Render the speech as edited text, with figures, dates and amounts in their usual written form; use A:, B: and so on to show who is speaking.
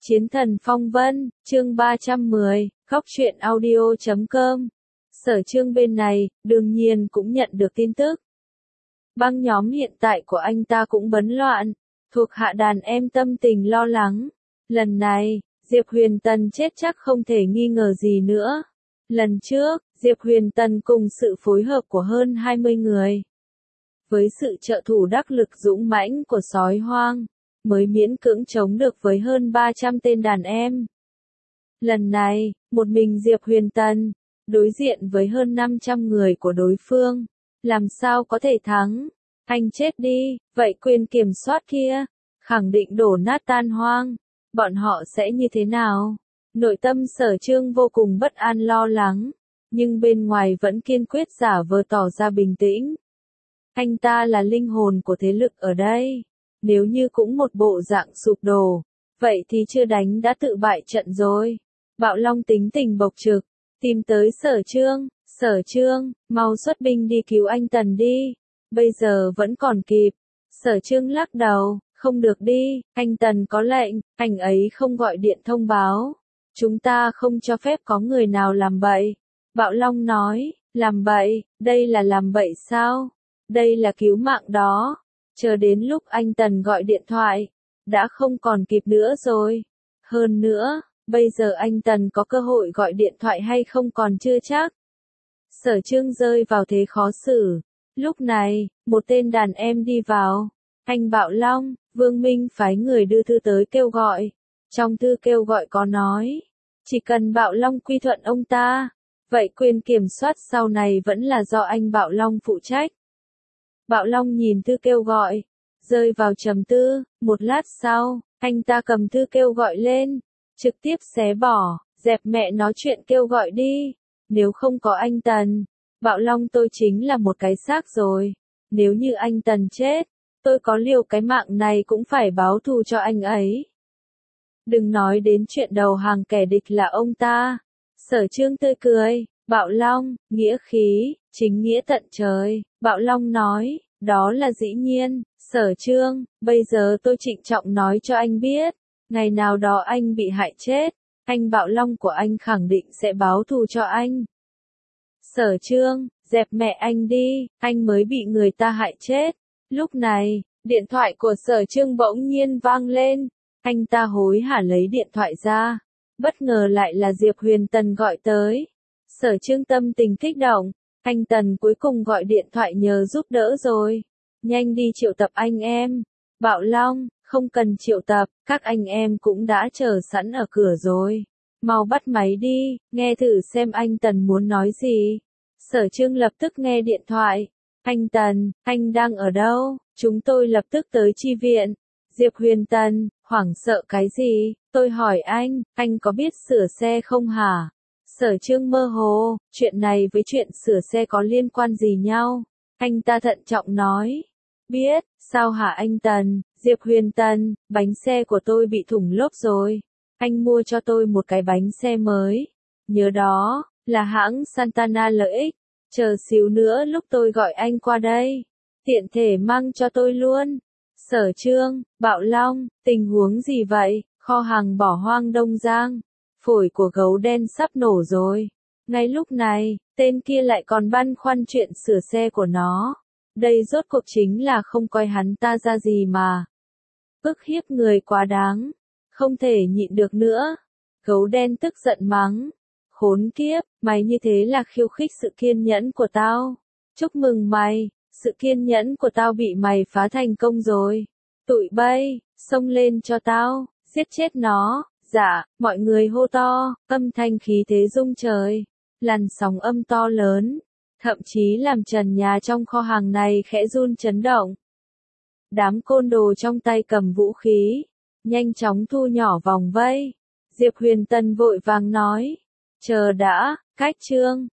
A: Chiến thần phong vân, chương 310, góc truyện audio.com. Sở Chương bên này, đương nhiên cũng nhận được tin tức. Băng nhóm hiện tại của anh ta cũng bấn loạn, thuộc hạ đàn em tâm tình lo lắng. Lần này, Diệp Huyền Tần chết chắc không thể nghi ngờ gì nữa. Lần trước, Diệp Huyền Tần cùng sự phối hợp của hơn 20 người. Với sự trợ thủ đắc lực dũng mãnh của sói hoang, mới miễn cưỡng chống được với hơn 300 tên đàn em. Lần này, một mình Diệp Huyền Tần, đối diện với hơn 500 người của đối phương, làm sao có thể thắng? Anh chết đi, vậy quyền kiểm soát kia, khẳng định đổ nát tan hoang, bọn họ sẽ như thế nào? Nội tâm Sở Chương vô cùng bất an lo lắng, nhưng bên ngoài vẫn kiên quyết giả vờ tỏ ra bình tĩnh. Anh ta là linh hồn của thế lực ở đây. Nếu như cũng một bộ dạng sụp đổ, vậy thì chưa đánh đã tự bại trận rồi. Bạo Long tính tình bộc trực, tìm tới Sở Chương, mau xuất binh đi cứu anh Tần đi, bây giờ vẫn còn kịp. Sở Chương lắc đầu, không được đi, anh Tần có lệnh, anh ấy không gọi điện thông báo. Chúng ta không cho phép có người nào làm bậy. Bạo Long nói, làm bậy, đây là làm bậy sao? Đây là cứu mạng đó. Chờ đến lúc anh Tần gọi điện thoại, đã không còn kịp nữa rồi. Hơn nữa, bây giờ anh Tần có cơ hội gọi điện thoại hay không còn chưa chắc. Sở Chương rơi vào thế khó xử. Lúc này, một tên đàn em đi vào. Anh Bạo Long, Vương Minh phái người đưa thư tới kêu gọi. Trong thư kêu gọi có nói, chỉ cần Bạo Long quy thuận ông ta, vậy quyền kiểm soát sau này vẫn là do anh Bạo Long phụ trách. Bạo Long nhìn thư kêu gọi, rơi vào trầm tư, một lát sau, anh ta cầm thư kêu gọi lên, trực tiếp xé bỏ, dẹp mẹ nói chuyện kêu gọi đi. Nếu không có anh Tần, Bạo Long tôi chính là một cái xác rồi. Nếu như anh Tần chết, tôi có liều cái mạng này cũng phải báo thù cho anh ấy. Đừng nói đến chuyện đầu hàng kẻ địch là ông ta. Sở Chương tươi cười, Bạo Long, nghĩa khí, chính nghĩa tận trời. Bạo Long nói, đó là dĩ nhiên. Sở Chương, bây giờ tôi trịnh trọng nói cho anh biết, ngày nào đó anh bị hại chết, anh Bạo Long của anh khẳng định sẽ báo thù cho anh. Sở Chương, dẹp mẹ anh đi, anh mới bị người ta hại chết. Lúc này, điện thoại của Sở Chương bỗng nhiên vang lên, anh ta hối hả lấy điện thoại ra, bất ngờ lại là Diệp Huyền Tần gọi tới. Sở Chương tâm tình kích động, anh Tần cuối cùng gọi điện thoại nhờ giúp đỡ rồi. Nhanh đi triệu tập anh em. Bạo Long, không cần triệu tập, các anh em cũng đã chờ sẵn ở cửa rồi. Mau bắt máy đi, nghe thử xem anh Tần muốn nói gì. Sở Chương lập tức nghe điện thoại. Anh Tần, anh đang ở đâu? Chúng tôi lập tức tới chi viện. Diệp Huyền Tần, hoảng sợ cái gì? Tôi hỏi anh có biết sửa xe không hả? Sở Chương mơ hồ, chuyện này với chuyện sửa xe có liên quan gì nhau? Anh ta thận trọng nói. Biết, sao hả anh Tần? Diệp Huyền Tần, bánh xe của tôi bị thủng lốp rồi. Anh mua cho tôi một cái bánh xe mới. Nhớ đó, là hãng Santana LX. Chờ xíu nữa lúc tôi gọi anh qua đây. Tiện thể mang cho tôi luôn. Sở Chương, Bạo Long, tình huống gì vậy? Kho hàng bỏ hoang Đông Giang. Phổi của gấu đen sắp nổ rồi. Ngay lúc này, tên kia lại còn băn khoăn chuyện sửa xe của nó. Đây rốt cuộc chính là không coi hắn ta ra gì mà. Bức hiếp người quá đáng. Không thể nhịn được nữa. Gấu đen tức giận mắng. Khốn kiếp, mày như thế là khiêu khích sự kiên nhẫn của tao. Chúc mừng mày, sự kiên nhẫn của tao bị mày phá thành công rồi. Tụi bay, xông lên cho tao, giết chết nó. Dạ, mọi người hô to, âm thanh khí thế rung trời. Làn sóng âm to lớn, thậm chí làm trần nhà trong kho hàng này khẽ run chấn động. Đám côn đồ trong tay cầm vũ khí, nhanh chóng thu nhỏ vòng vây. Diệp Huyền Tần vội vàng nói, chờ đã, Cách Chương,